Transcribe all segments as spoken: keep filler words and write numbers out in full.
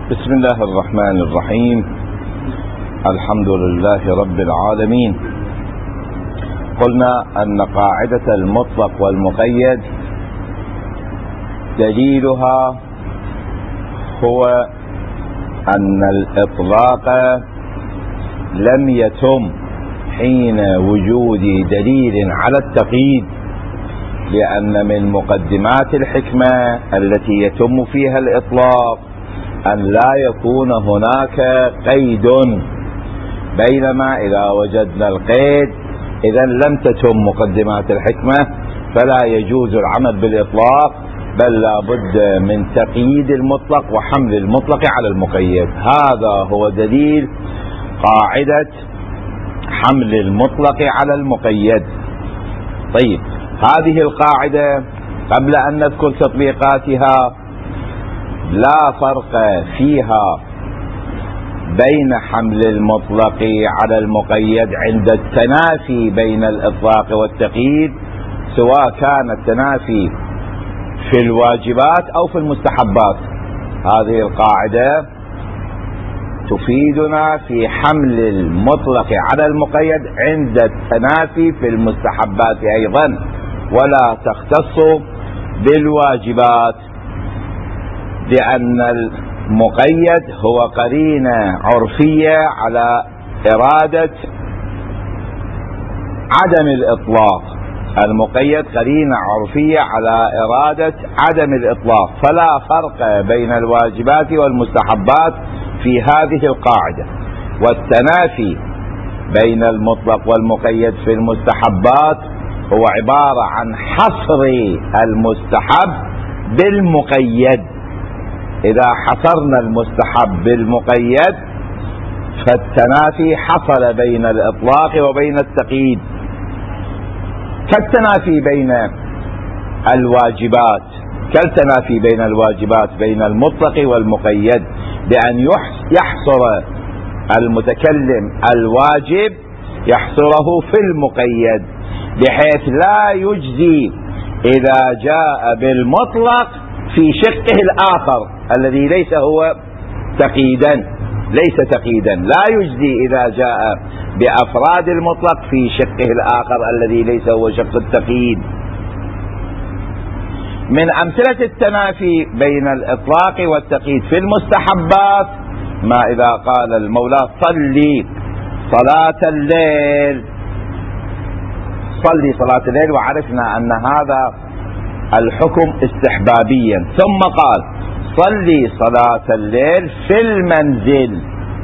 بسم الله الرحمن الرحيم. الحمد لله رب العالمين. قلنا أن قاعدة المطلق والمقيد دليلها هو أن الإطلاق لم يتم حين وجود دليل على التقييد، لأن من مقدمات الحكمة التي يتم فيها الإطلاق أن لا يكون هناك قيد، بينما إذا وجدنا القيد إذا لم تتم مقدمات الحكمة، فلا يجوز العمل بالإطلاق، بل لا بد من تقييد المطلق وحمل المطلق على المقيد. هذا هو دليل قاعدة حمل المطلق على المقيد. طيب، هذه القاعدة قبل أن نذكر تطبيقاتها لا فرق فيها بين حمل المطلق على المقيد عند التنافي بين الإطلاق والتقييد، سواء كان التنافي في الواجبات أو في المستحبات. هذه القاعدة تفيدنا في حمل المطلق على المقيد عند التنافي في المستحبات أيضا، ولا تختص بالواجبات، لأن المقيد هو قرينة عرفية على إرادة عدم الإطلاق. المقيد قرينة عرفية على إرادة عدم الإطلاق، فلا فرق بين الواجبات والمستحبات في هذه القاعدة. والتنافي بين المطلق والمقيد في المستحبات هو عبارة عن حصر المستحب بالمقيد. إذا حصرنا المستحب بالمقيد فالتنافي حصل بين الإطلاق وبين التقييد، كالتنافي بين الواجبات كالتنافي بين الواجبات بين المطلق والمقيد، بأن يحصر المتكلم الواجب يحصره في المقيد، بحيث لا يجزي إذا جاء بالمطلق في شقه الآخر الذي ليس هو تقييدا ليس تقييدا لا يجزي إذا جاء بأفراد المطلق في شقه الآخر الذي ليس هو شق التقييد. من أمثلة التنافي بين الإطلاق والتقييد في المستحبات ما إذا قال المولى صلي صلاة الليل صلي صلاة الليل، وعرفنا أن هذا الحكم استحبابيا، ثم قال صلي صلاة الليل في المنزل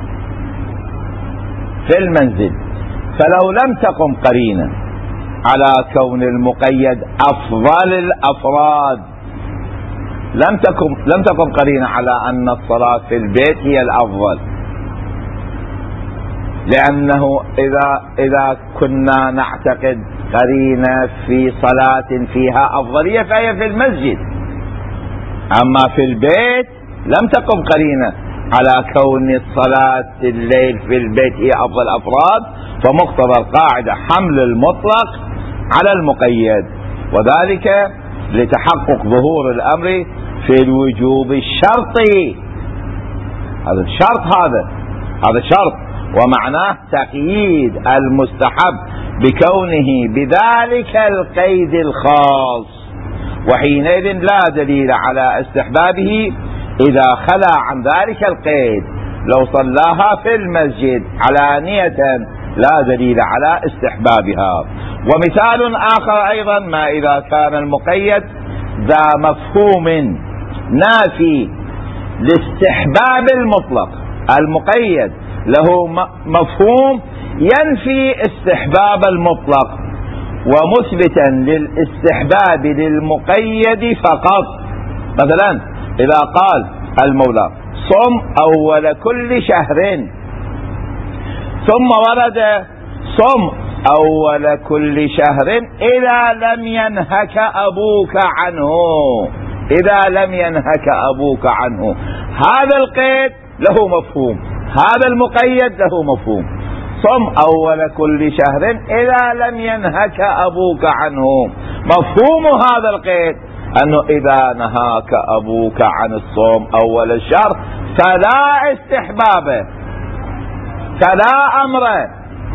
في المنزل فلو لم تقم قرينة على كون المقيد أفضل الأفراد، لم تقم لم تقم قرينة على أن الصلاة في البيت هي الأفضل، لأنه إذا إذا كنا نعتقد قرينة في صلاة فيها أفضلية فهي في المسجد، أما في البيت لم تقم قرينة على كون الصلاة الليل في البيت هي أفضل أفراد، فمقتضى القاعدة حمل المطلق على المقيد، وذلك لتحقق ظهور الأمر في الوجوب الشرطي. هذا الشرط هذا هذا شرط ومعناه تقييد المستحب بكونه بذلك القيد الخاص، وحينئذ لا دليل على استحبابه إذا خلا عن ذلك القيد. لو صلاها في المسجد علانية لا دليل على استحبابها. ومثال آخر أيضا ما إذا كان المقيد ذا مفهوم نافي لاستحباب المطلق. المقيد له مفهوم ينفي استحباب المطلق ومثبتا للاستحباب للمقيد فقط. مثلا إذا قال المولى صم أول كل شهر، ثم ورد صم أول كل شهر إذا لم ينهك أبوك عنه إذا لم ينهك أبوك عنه هذا القيد له مفهوم، هذا المقيد له مفهوم. صم أول كل شهر إذا لم ينهك أبوك عنه، مفهوم هذا القيد أنه إذا نهاك أبوك عن الصوم أول الشهر فلا استحبابه فلا أمره،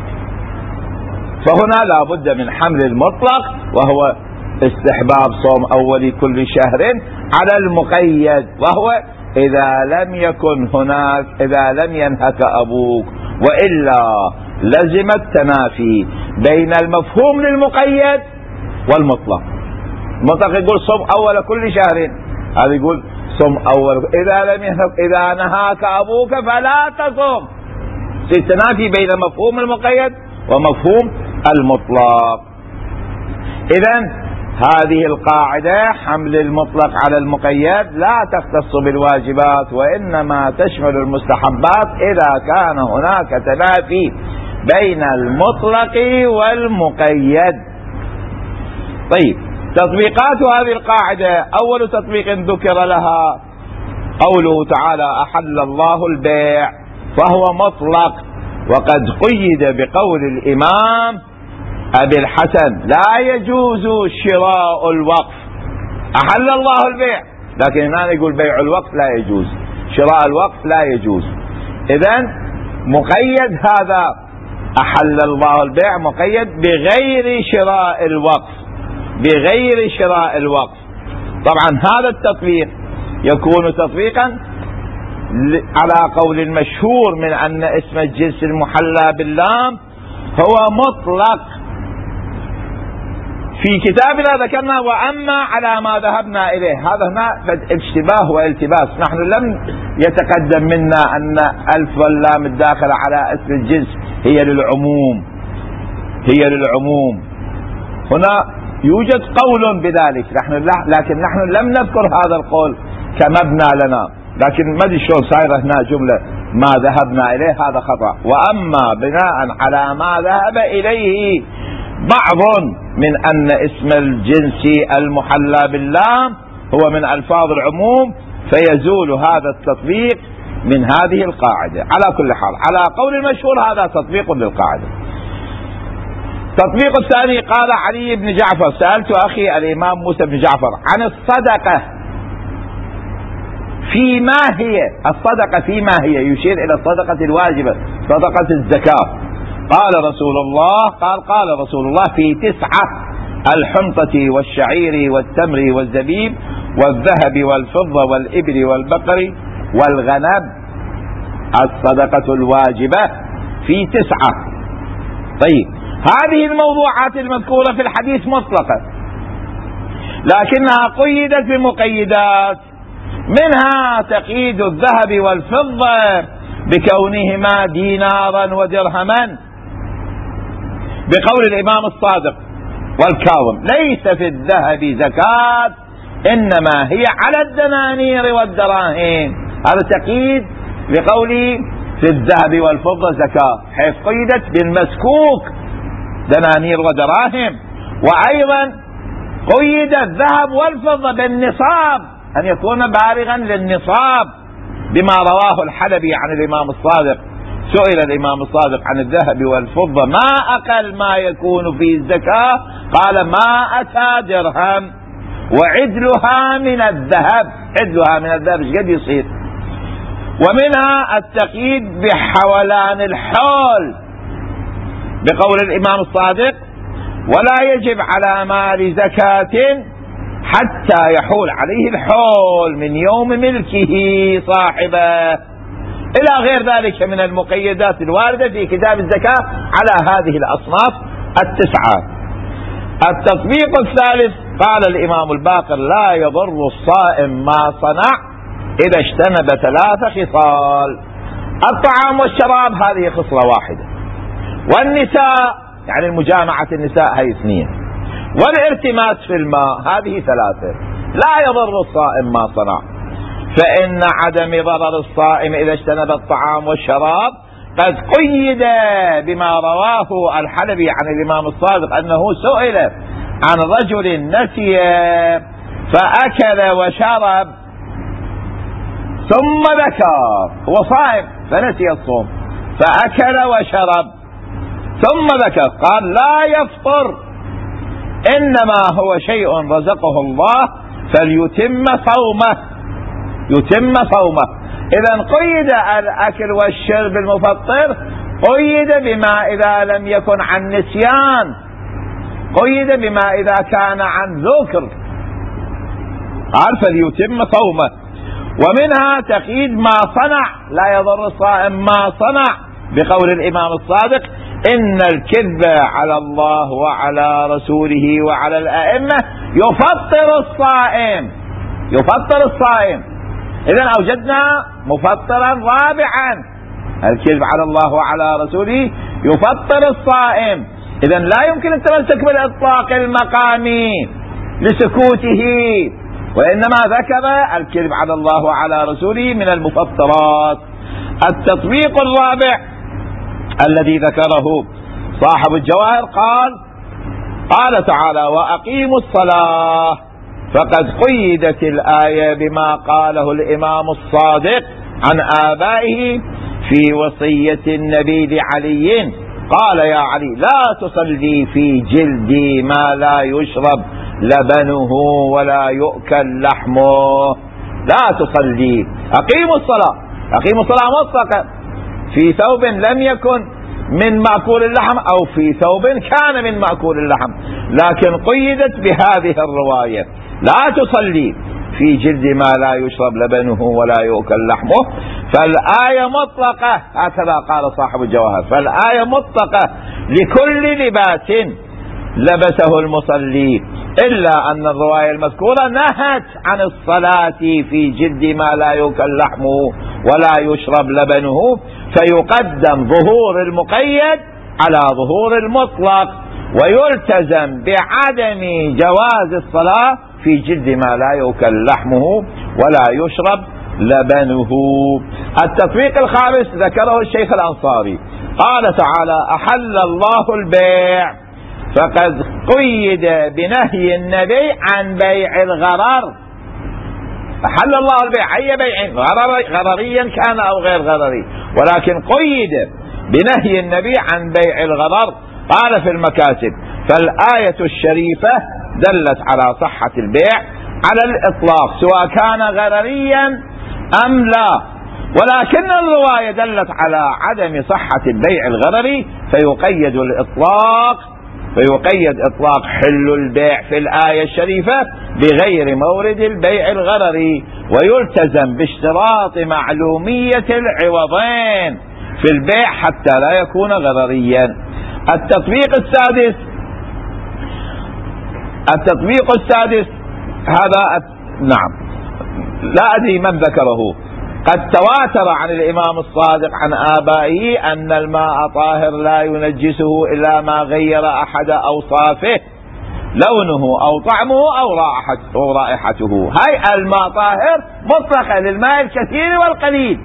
فهنا لا بد من حمل المطلق وهو استحباب صوم أول كل شهر على المقيد، وهو إذا لم يكن هناك إذا لم ينهك أبوك، وإلا لزم التنافي بين المفهوم للمقيد والمطلق. المطلق يقول صوم أول كل شهر، هذا يقول صوم أول إذا لم ينهك إذا نهاك أبوك فلا تصوم. في تنافي بين مفهوم المقيد ومفهوم المطلق. إذن هذه القاعدة حمل المطلق على المقيد لا تختص بالواجبات، وإنما تشمل المستحبات إذا كان هناك تنافي بين المطلق والمقيد. طيب، تطبيقات هذه القاعدة: أول تطبيق ذكر لها قوله تعالى: أحل الله البيع، فهو مطلق، وقد قيد بقول الإمام أبي الحسن: لا يجوز شراء الوقف. أحل الله البيع، لكن هنا يقول بيع الوقف لا يجوز، شراء الوقف لا يجوز. إذن مقيد هذا، أحل الله البيع مقيد بغير شراء الوقف، بغير شراء الوقف. طبعا هذا التطبيق يكون تطبيقا على قول المشهور من أن اسم الجنس المحلى باللام هو مطلق. في كتابنا ذكرنا: وأما على ما ذهبنا إليه. هذا هنا اشتباه والتباس، نحن لم يتقدم منا أن ألف واللام الداخلة على اسم الجنس هي للعموم، هي للعموم. هنا يوجد قول بذلك، نحن لكن نحن لم نذكر هذا القول كمبنى لنا، لكن ما ادري شلون صايره هنا جمله ما ذهبنا اليه، هذا خطأ. واما بناء على ما ذهب اليه بعض من ان اسم الجنس المحلى باللام هو من الفاظ العموم، فيزول هذا التطبيق من هذه القاعده. على كل حال، على قول المشهور هذا تطبيق للقاعده. التطبيق الثاني: قال علي بن جعفر: سألت أخي الإمام موسى بن جعفر عن الصدقة فيما هي، الصدقة فيما هي، يشير إلى الصدقة الواجبة، صدقة الزكاة. قال رسول الله قال قال رسول الله: في تسعة: الحنطة والشعير والتمر والزبيب والذهب والفضة والإبل والبقر والغنم. الصدقة الواجبة في تسعة. طيب، هذه الموضوعات المذكورة في الحديث مطلقة، لكنها قيدت بمقيدات، منها تقييد الذهب والفضة بكونهما دينارا ودرهما، بقول الإمام الصادق والكاظم: ليس في الذهب زكاة إنما هي على الدنانير والدراهم. هذا تقييد بقول في الذهب والفضة زكاة، حيث قيدت بالمسكوك دنانير ودراهم. وأيضا قيد الذهب والفضة بالنصاب، أن يكون بالغا للنصاب، بما رواه الحلبي عن الإمام الصادق. سئل الإمام الصادق عن الذهب والفضة: ما أقل ما يكون في الزكاة؟ قال: ما أتى درهم، وعدلها من الذهب. عدلها من الذهب ايش قد يصير؟ ومنها التقييد بحولان الحول، بقول الإمام الصادق: ولا يجب على مال زكاة حتى يحول عليه الحول من يوم ملكه صاحبه، إلى غير ذلك من المقيدات الواردة في كتاب الزكاة على هذه الأصناف التسعة. التطبيق الثالث: قال الإمام الباقر: لا يضر الصائم ما صنع إذا اجتنب ثلاث خصال. الطعام والشراب هذه خصلة واحدة، والنساء يعني المجامعة النساء هي اثنين، والارتماس في الماء هذه ثلاثة. لا يضر الصائم ما صنع، فإن عدم ضرر الصائم إذا اجتنب الطعام والشراب قد قيد بما رواه الحلبي عن الإمام الصادق أنه سئل عن رجل نسي فأكل وشرب ثم ذكر، هو صائم فنسي الصوم فأكل وشرب ثم ذكر، قال: لا يفطر، إنما هو شيء رزقه الله فليتم صومه، يتم صومه. إذا قيد الأكل والشرب المفطر، قيد بما إذا لم يكن عن نسيان، قيد بما إذا كان عن ذكر، قال فليتم صومه. ومنها تقييد ما صنع، لا يضر الصائم ما صنع، بقول الإمام الصادق: إن الكذب على الله وعلى رسوله وعلى الأئمة يفطر الصائم، يفطر الصائم. إذن أوجدنا مفطرا رابعا، الكذب على الله وعلى رسوله يفطر الصائم. إذن لا يمكن التمسك بالإطلاق المقامي لسكوته، وإنما ذكر الكذب على الله وعلى رسوله من المفطرات. التطبيق الرابع الذي ذكره صاحب الجواهر قال قال تعالى: وأقيموا الصلاة، فقد قيدت الآية بما قاله الإمام الصادق عن آبائه في وصية النبي لعلي، قال: يا علي لا تصلي في جلدي ما لا يشرب لبنه ولا يؤكل لحمه، لا تصلي، أقيموا الصلاة، أقيموا الصلاة مطلقا في ثوب لم يكن من مأكول اللحم أو في ثوب كان من مأكول اللحم، لكن قيدت بهذه الرواية: لا تصلي في جلد ما لا يشرب لبنه ولا يؤكل لحمه. فالآية مطلقة، هكذا قال صاحب الجواهر، فالآية مطلقة لكل لباس لبسه المصلي، إلا أن الرواية المذكورة نهت عن الصلاة في جلد ما لا يؤكل لحمه ولا يشرب لبنه، فيقدم ظهور المقيد على ظهور المطلق، ويلتزم بعدم جواز الصلاة في جلد ما لا يؤكل لحمه ولا يشرب لبنه. التطبيق الخامس ذكره الشيخ الأنصاري، قال تعالى: أحل الله البيع، فقد قيد بنهي النبي عن بيع الغرر. أحل الله البيع، أي بيع، غرريا كان أو غير غرري، ولكن قيد بنهي النبي عن بيع الغرر. قال في المكاسب: فالآية الشريفة دلت على صحة البيع على الإطلاق سواء كان غرريا أم لا، ولكن الرواية دلت على عدم صحة البيع الغرري، فيقيد الإطلاق فيقيد إطلاق حل البيع في الآية الشريفة بغير مورد البيع الغرري، ويلتزم باشتراط معلومية العوضين في البيع حتى لا يكون غرريا. التطبيق السادس التطبيق السادس هذا نعم لا أدري من ذكره، قد تواتر عن الإمام الصادق عن آبائه أن الماء طاهر لا ينجسه إلا ما غير أحد أوصافه، لونه أو طعمه أو رائحته. هاي الماء طاهر مطلقة للماء الكثير والقليل،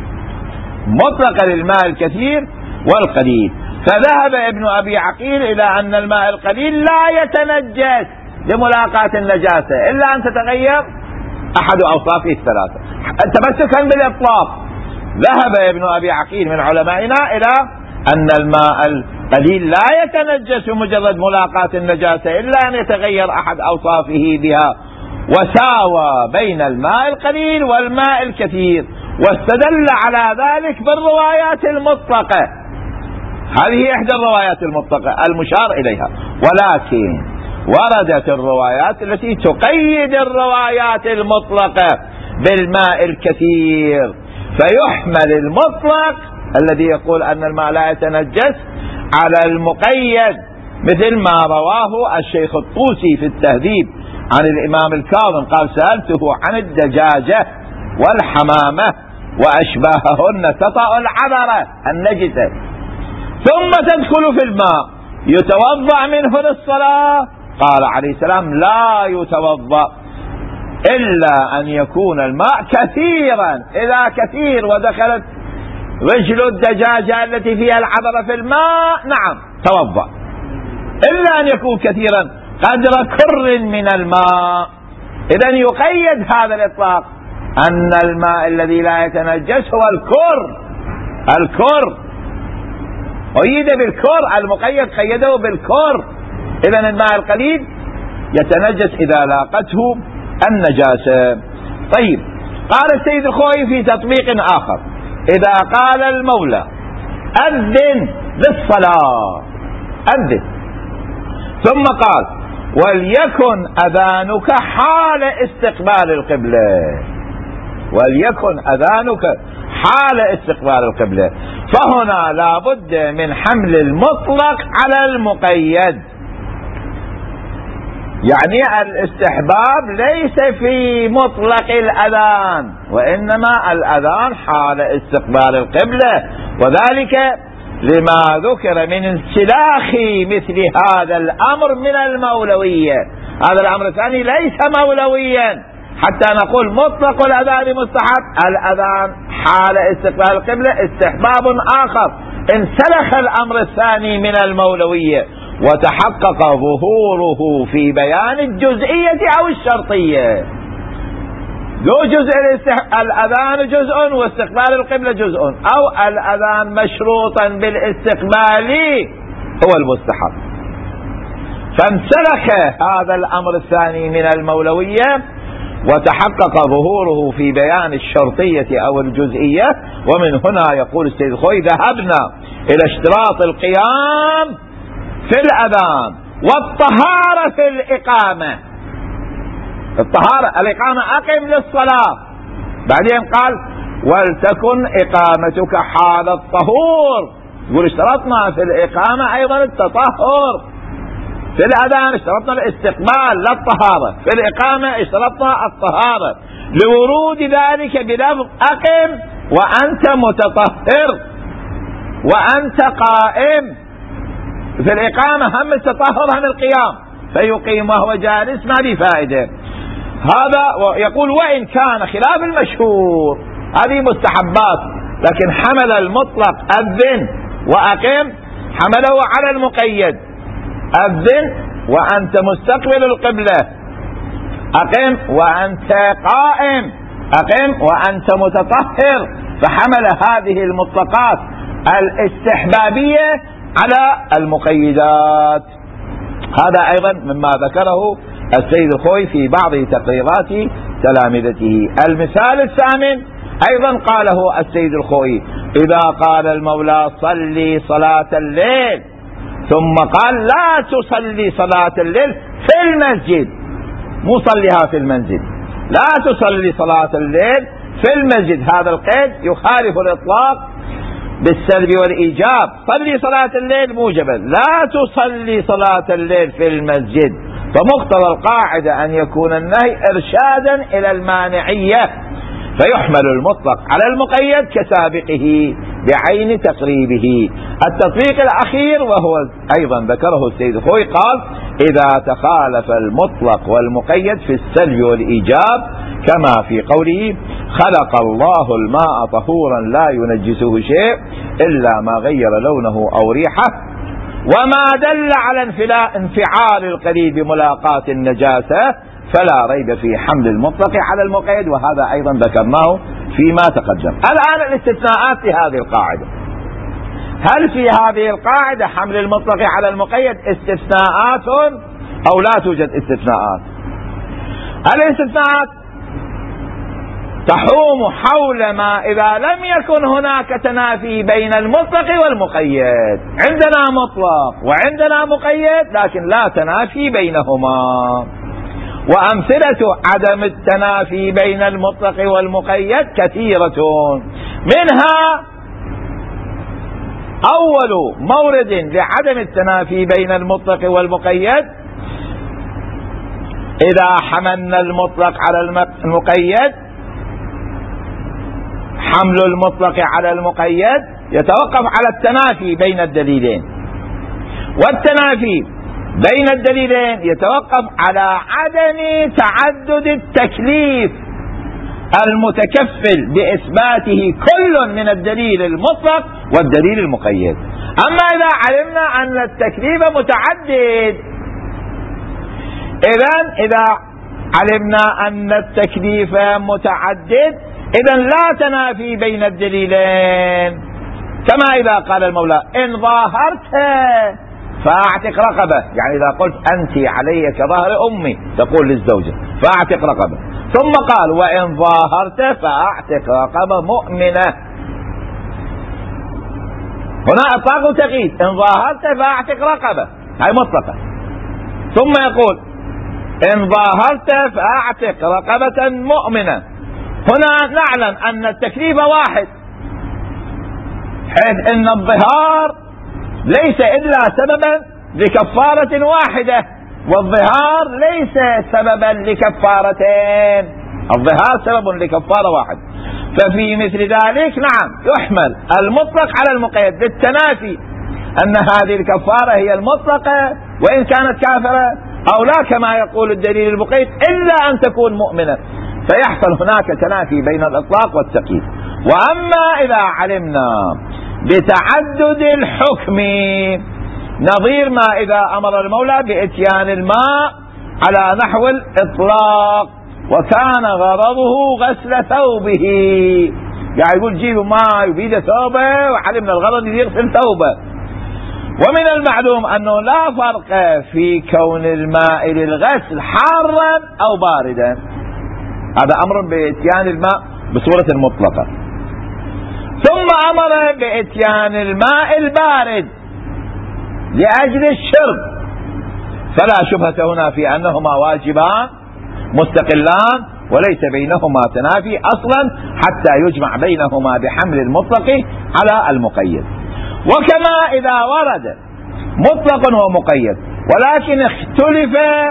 مطلقة للماء الكثير والقليل. فذهب ابن أبي عقيل إلى أن الماء القليل لا يتنجس لملاقاة النجاسة إلا أن تتغير أحد أوصافه الثلاثة، تمسكا بالإطلاق. ذهب ابن أبي عقيل من علمائنا إلى أن الماء القليل لا يتنجس مجرد ملاقاة النجاسة إلا أن يتغير أحد أوصافه بها، وساوى بين الماء القليل والماء الكثير، واستدل على ذلك بالروايات المطلقة. هذه إحدى الروايات المطلقة المشار إليها، ولكن وردت الروايات التي تقيد الروايات المطلقة بالماء الكثير، فيحمل المطلق الذي يقول أن الماء لا يتنجس على المقيد، مثل ما رواه الشيخ الطوسي في التهذيب عن الإمام الكاظم، قال: سألته عن الدجاجة والحمامة وأشباههن تطأ العذرة النجسة ثم تدخل في الماء يتوضأ منه للصلاة؟ قال عليه السلام: لا يتوضأ إلا أن يكون الماء كثيرا، إذا كثير ودخلت رجل الدجاجة التي فيها العذرة في الماء نعم توضأ، إلا أن يكون كثيرا قدر كر من الماء. إذن يقيد هذا الإطلاق أن الماء الذي لا يتنجس هو الكر، الكر قيد بالكر، المقيد قيده بالكر. إذن الماء القليل يتنجس إذا لاقته النجاسة. طيب، قال السيد الخوئي في تطبيق آخر: إذا قال المولى أذن للصلاة، أذن، ثم قال: وليكن أذانك حال استقبال القبلة، وليكن أذانك حال استقبال القبلة، فهنا لا بد من حمل المطلق على المقيد. يعني الاستحباب ليس في مطلق الأذان، وإنما الأذان حال استقبال القبلة، وذلك لما ذكر من انسلاخ مثل هذا الأمر من المولوية. هذا الأمر الثاني ليس مولويا حتى نقول مطلق الأذان مستحب. الأذان حال استقبال القبلة استحباب آخر، انسلخ الأمر الثاني من المولوية وتحقق ظهوره في بيان الجزئية أو الشرطية. ذو جزء الأذان جزء واستقبال القبلة جزء، أو الأذان مشروطا بالاستقبال هو المستحب. فانسلخ هذا الأمر الثاني من المولوية وتحقق ظهوره في بيان الشرطية أو الجزئية. ومن هنا يقول السيد الخوئي: ذهبنا إلى اشتراط القيام في الأذان والطهارة في الإقامة. الطهارة الإقامة أقم للصلاة، بعدين قال: ولتكن إقامتك حال الطهور. يقول اشترطنا في الإقامة أيضا التطهر، في الأذان اشترطنا الاستقبال لا الطهارة، في الإقامة اشترطنا الطهارة، لورود ذلك بلفظ أقم وأنت متطهر وأنت قائم. في الإقامة هم التطهر هم القيام، فيقيم وهو جالس ما بفائدة. هذا يقول: وإن كان خلاف المشهور، هذه مستحبات، لكن حمل المطلق أذن وأقم حمله على المقيد. أذن وأنت مستقبل القبلة، أقم وأنت قائم، أقم وأنت متطهر، فحمل هذه المطلقات الاستحبابية على المقيدات. هذا أيضا مما ذكره السيد الخوئي في بعض تقريرات تلامذته. المثال الثامن أيضا قاله السيد الخوئي: إذا قال المولى صلي صلاة الليل، ثم قال لا تصلي صلاة الليل في المسجد، مو صليها في المنزل، لا تصلي صلاة الليل في المسجد، هذا القيد يخالف الإطلاق بالسلب والإيجاب. صلي صلاة الليل موجبا، لا تصلي صلاة الليل في المسجد. فمقتضى القاعدة أن يكون النهي إرشادا إلى المانعية، فيحمل المطلق على المقيد كسابقه بعين تقريبه. التطبيق الأخير وهو أيضا ذكره السيد الخوئي قال: إذا تخالف المطلق والمقيد في السلب والإيجاب، كما في قوله: خلق الله الماء طهورا لا ينجسه شيء إلا ما غير لونه أو ريحه، وما دل على انفعال القليل بملاقاة النجاسة، فلا ريب في حمل المطلق على المقيد. وهذا أيضا ذكرناه فيما تقدم. الآن الاستثناءات في هذه القاعدة: هل في هذه القاعدة حمل المطلق على المقيد استثناءات أو لا توجد استثناءات؟ الاستثناءات تحوم حول ما إذا لم يكن هناك تنافي بين المطلق والمقيد. عندنا مطلق وعندنا مقيد لكن لا تنافي بينهما. وأمثلة عدم التنافي بين المطلق والمقيد كثيرة، منها أول مورد لعدم التنافي بين المطلق والمقيد: إذا حملنا المطلق على المقيد، حمل المطلق على المقيد يتوقف على التنافي بين الدليلين، والتنافي بين الدليلين يتوقف على عدم تعدد التكليف المتكفل بإثباته كل من الدليل المطلق والدليل المقيد. أما إذا علمنا أن التكليف متعدد، إذن إذا علمنا أن التكليف متعدد إذن لا تنافي بين الدليلين. كما إذا قال المولى: إن ظاهرت فأعتق رقبة، يعني إذا قلت أنت علي كظهر أمي، تقول للزوجة فأعتق رقبة، ثم قال وإن ظاهرت فأعتق رقبة مؤمنة. هنا إطلاق وتقييد، إن ظاهرت فأعتق رقبة، هاي مطلقة. ثم يقول إن ظاهرت فأعتق رقبة مؤمنة. هنا نعلم أن التكليف واحد، حيث أن الظهار ليس إلا سببا لكفارة واحدة، والظهار ليس سببا لكفارتين، الظهار سبب لكفارة واحد. ففي مثل ذلك نعم يحمل المطلق على المقيد بالتنافي، أن هذه الكفارة هي المطلقة وإن كانت كافرة، أو لا كما يقول الدليل المقيد إلا أن تكون مؤمنة، فيحصل هناك تنافي بين الإطلاق والتقييد. وأما إذا علمنا بتعدد الحكم، نظير ما إذا أمر المولى بإتيان الماء على نحو الإطلاق وكان غرضه غسل ثوبه، يعني يقول جيبوا ماء يبيد ثوبه، وعلمنا الغرض يغسل ثوبه. ومن المعلوم أنه لا فرق في كون الماء للغسل حارا أو باردا، هذا أمر بإتيان الماء بصورة مطلقة. ثم أمر بإتيان الماء البارد لأجل الشرب، فلا شبهة هنا في أنهما واجبان مستقلان وليس بينهما تنافي أصلا، حتى يجمع بينهما بحمل المطلق على المقيد. وكما إذا ورد مطلق ومقيد ولكن اختلف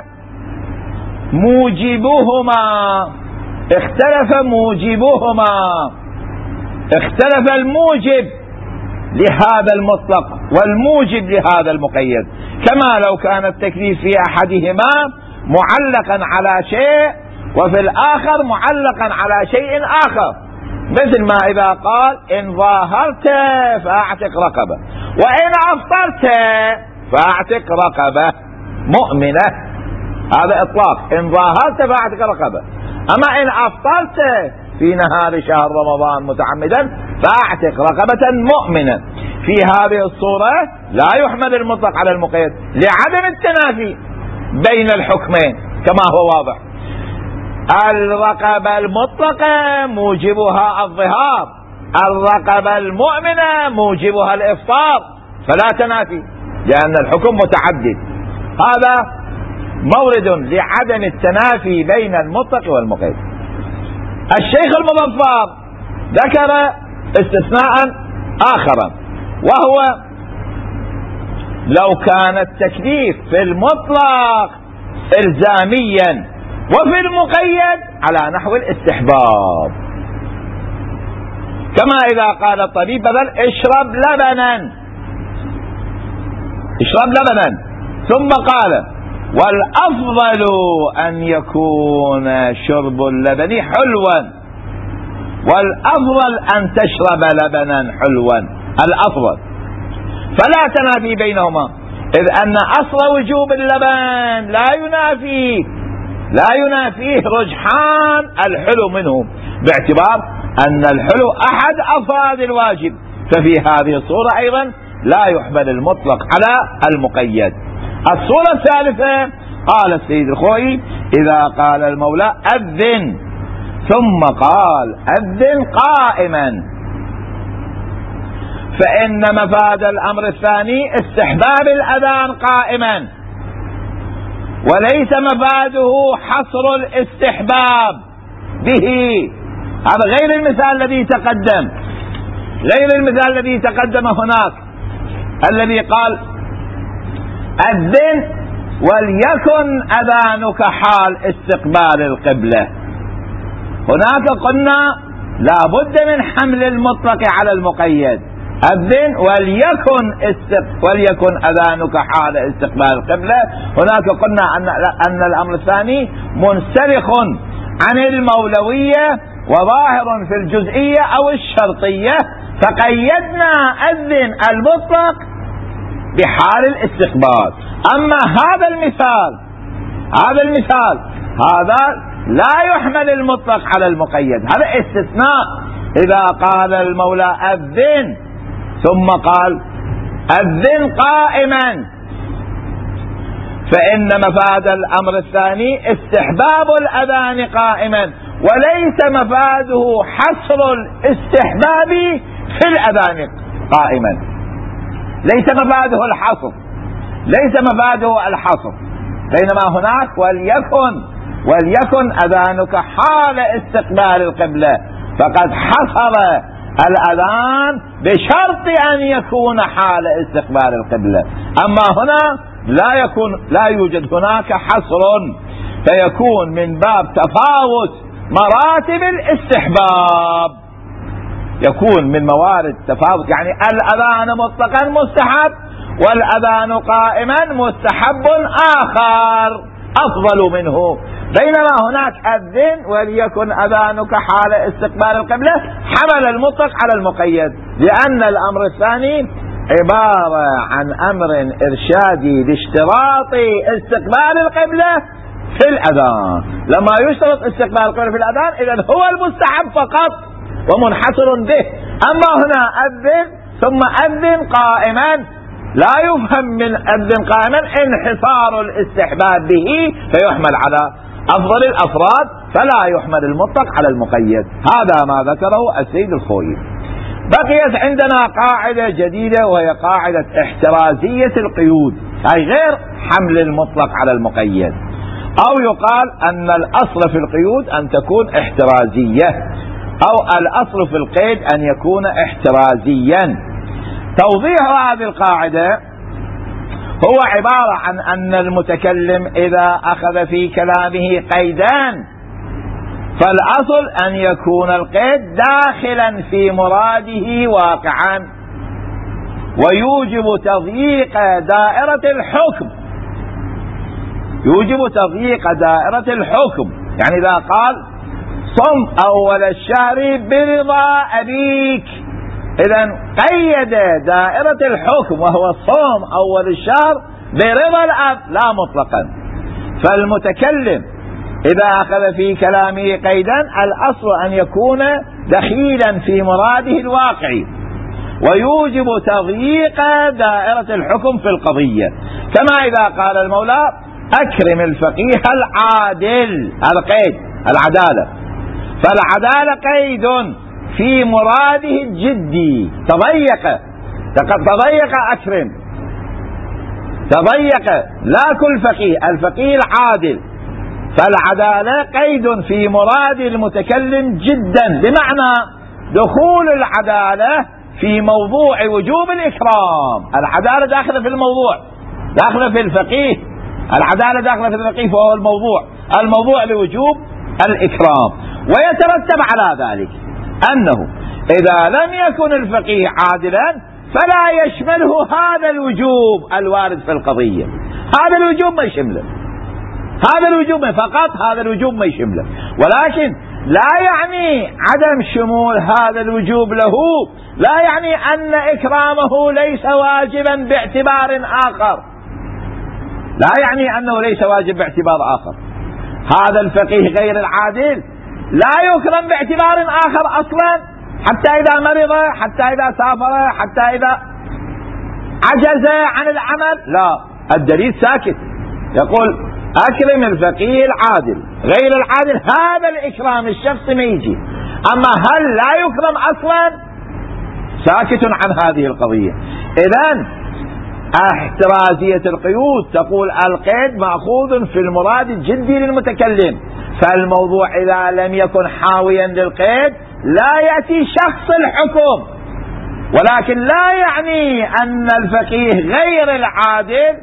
موجبهما، اختلف موجبهما، اختلف الموجب لهذا المطلق والموجب لهذا المقيد، كما لو كان التكليف في أحدهما معلقا على شيء وفي الآخر معلقا على شيء آخر، مثل ما إذا قال إن ظاهرت فأعتق رقبة، وإن أفطرت فأعتق رقبة مؤمنة، هذا إطلاق، إن ظاهرت فأعتق رقبة. أما إن أفطرت في نهار شهر رمضان متعمدا فأعتق رقبة مؤمنة. في هذه الصورة لا يحمل المطلق على المقيد لعدم التنافي بين الحكمين كما هو واضح. الرقبة المطلقة موجبها الظهار، الرقبة المؤمنة موجبها الإفطار، فلا تنافي لأن الحكم متعدد. هذا مورد لعدم التنافي بين المطلق والمقيد. الشيخ المظفر ذكر استثناء آخر، وهو لو كان التكليف في المطلق إلزاميا وفي المقيد على نحو الاستحباب، كما إذا قال الطبيب بدل اشرب لبنا، اشرب لبنا، ثم قال والأفضل أن يكون شرب اللبن حلوا، والأفضل أن تشرب لبنا حلوا، الأفضل، فلا تنافي بينهما، إذ أن أصل وجوب اللبن لا ينافي لا ينافيه رجحان الحلو منه، باعتبار أن الحلو أحد أفراد الواجب، ففي هذه الصورة أيضا لا يحمل المطلق على المقيد. الصورة الثالثة قال السيد الخوئي إذا قال المولى أذن ثم قال أذن قائما، فإن مفاد الأمر الثاني استحباب الأذان قائما، وليس مفاده حصر الاستحباب به. هذا غير المثال الذي تقدم، غير المثال الذي تقدم هناك الذي قال أذن وليكن أذانك حال استقبال القبلة. هناك قلنا لا بد من حمل المطلق على المقيد، أذن وليكن استق... وليكن أذانك حال استقبال القبلة. هناك قلنا أن أن الأمر الثاني منسلخ عن المولوية وظاهر في الجزئية أو الشرطية، فقيدنا أذن المطلق بحال الاستقبال. أما هذا المثال هذا المثال هذا لا يحمل المطلق على المقيد، هذا استثناء. إذا قال المولى أذن ثم قال أذن قائما، فإن مفاد الأمر الثاني استحباب الأذان قائما، وليس مفاده حصر الاستحباب في الأذان قائما، ليس مفاده الحصر، ليس مفاده الحصر، بينما هناك وليكن وليكن أذانك حال استقبال القبلة، فقد حصر الأذان بشرط أن يكون حال استقبال القبلة. أما هنا لا يكون لا يوجد هناك حصر، فيكون من باب تفاوت مراتب الاستحباب، يكون من موارد تفاوت، يعني الأذان مطلقا مستحب والأذان قائما مستحب آخر أفضل منه، بينما هناك أذن وليكن أذانك حال استقبال القبلة حمل المطلق على المقيد، لأن الأمر الثاني عبارة عن أمر إرشادي لاشتراط استقبال القبلة في الأذان. لما يشترط استقبال القبلة في الأذان إذن هو المستحب فقط ومنحصر به. أما هنا أذن ثم أذن قائما، لا يفهم من أذن قائما انحصار الاستحباب به فيحمل على أفضل الأفراد، فلا يحمل المطلق على المقيد. هذا ما ذكره السيد الخوئي. بقيت عندنا قاعدة جديدة وهي قاعدة احترازية القيود، أي غير حمل المطلق على المقيد، أو يقال أن الأصل في القيود أن تكون احترازية، أو الأصل في القيد أن يكون احترازيا. توضيح هذه القاعدة هو عبارة عن أن المتكلم إذا أخذ في كلامه قيدان فالأصل أن يكون القيد داخلا في مراده واقعا، ويوجب تضييق دائرة الحكم، يوجب تضييق دائرة الحكم. يعني إذا قال صم أول الشهر برضا أبيك، إذن قيد دائرة الحكم وهو صوم أول الشهر برضا الأب لا مطلقا. فالمتكلم إذا أخذ في كلامه قيدا الأصل أن يكون دخيلا في مراده الواقعي، ويوجب تضييق دائرة الحكم في القضية، كما إذا قال المولى أكرم الفقيه العادل، هذا قيد العدالة، فالعدالة قيد في مراده الجدي، تضيق تضيق أكرم، تضيق لا كل فقيه، الفقيه العادل، فالعدالة قيد في مراد المتكلم جدا، بمعنى دخول العدالة في موضوع وجوب الإكرام. العدالة داخلة في الموضوع، داخلة في الفقيه، العدالة داخلة في الفقيه فهو الموضوع، الموضوع لوجوب الإكرام. ويترتب على ذلك أنه إذا لم يكن الفقيه عادلا فلا يشمله هذا الوجوب الوارد في القضية، هذا الوجوب ما يشمله، هذا الوجوب فقط، هذا الوجوب ما يشمله. ولكن لا يعني عدم شمول هذا الوجوب له، لا يعني أن إكرامه ليس واجبا باعتبار آخر، لا يعني أنه ليس واجب باعتبار آخر. هذا الفقيه غير العادل لا يكرم باعتبار آخر أصلا، حتى إذا مرض، حتى إذا سافر، حتى إذا عجز عن العمل، لا، الدليل ساكت، يقول أكرم الفقيه العادل، غير العادل هذا الإكرام الشخصي ما يجي. أما هل لا يكرم أصلا؟ ساكت عن هذه القضية. إذن احترازية القيود تقول القيد مأخوذ في المراد الجدي للمتكلم، فالموضوع إذا لم يكن حاويا للقيد لا يأتي شخص الحكم، ولكن لا يعني أن الفقيه غير العادل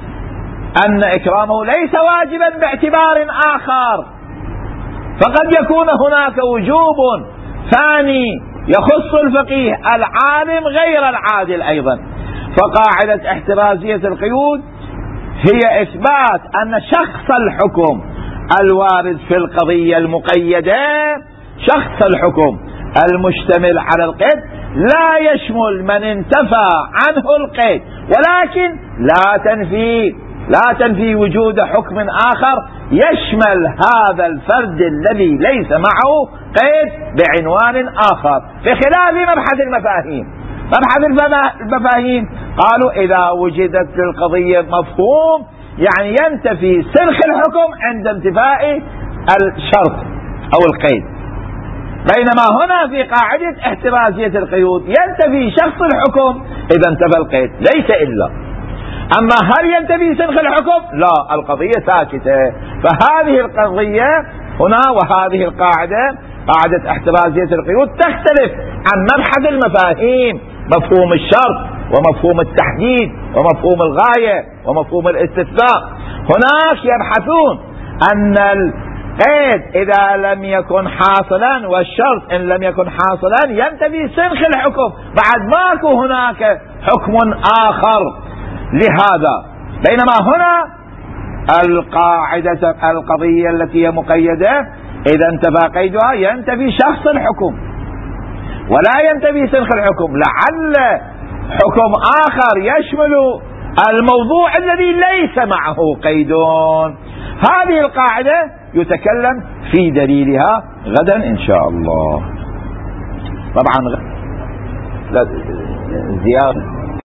أن إكرامه ليس واجبا باعتبار آخر، فقد يكون هناك وجوب ثاني يخص الفقيه العالم غير العادل أيضا. فقاعدة احترازية القيود هي إثبات أن شخص الحكم الوارد في القضية المقيدة، شخص الحكم المشتمل على القيد لا يشمل من انتفى عنه القيد، ولكن لا تنفي لا تنفي وجود حكم آخر يشمل هذا الفرد الذي ليس معه قيد بعنوان آخر، بخلاف مبحث المفاهيم. مبحث المفاهيم قالوا إذا وجدت في القضية مفهوم يعني ينتفي سنخ الحكم عند انتفاء الشرط أو القيد. بينما هنا في قاعدة احترازية القيود ينتفي شخص الحكم إذا انتفى القيد، ليس إلا. أما هل ينتفي سنخ الحكم؟ لا، القضية ساكتة. فهذه القضية هنا وهذه القاعدة قاعدة احترازية القيود تختلف عن مبحث المفاهيم، مفهوم الشرط ومفهوم التحديد ومفهوم الغاية ومفهوم الاستثناء. هناك يبحثون أن القيد إذا لم يكن حاصلا والشرط إن لم يكن حاصلا ينتفي سنخ الحكم، بعد ماكو هناك حكم آخر لهذا. بينما هنا القاعدة القضية التي هي مقيدة إذا انتفى قيدها ينتفي شخص الحكم ولا ينتفي سنخ الحكم، لعل حكم آخر يشمل الموضوع الذي ليس معه قيد. هذه القاعدة يتكلم في دليلها غدا إن شاء الله. طبعا زيادة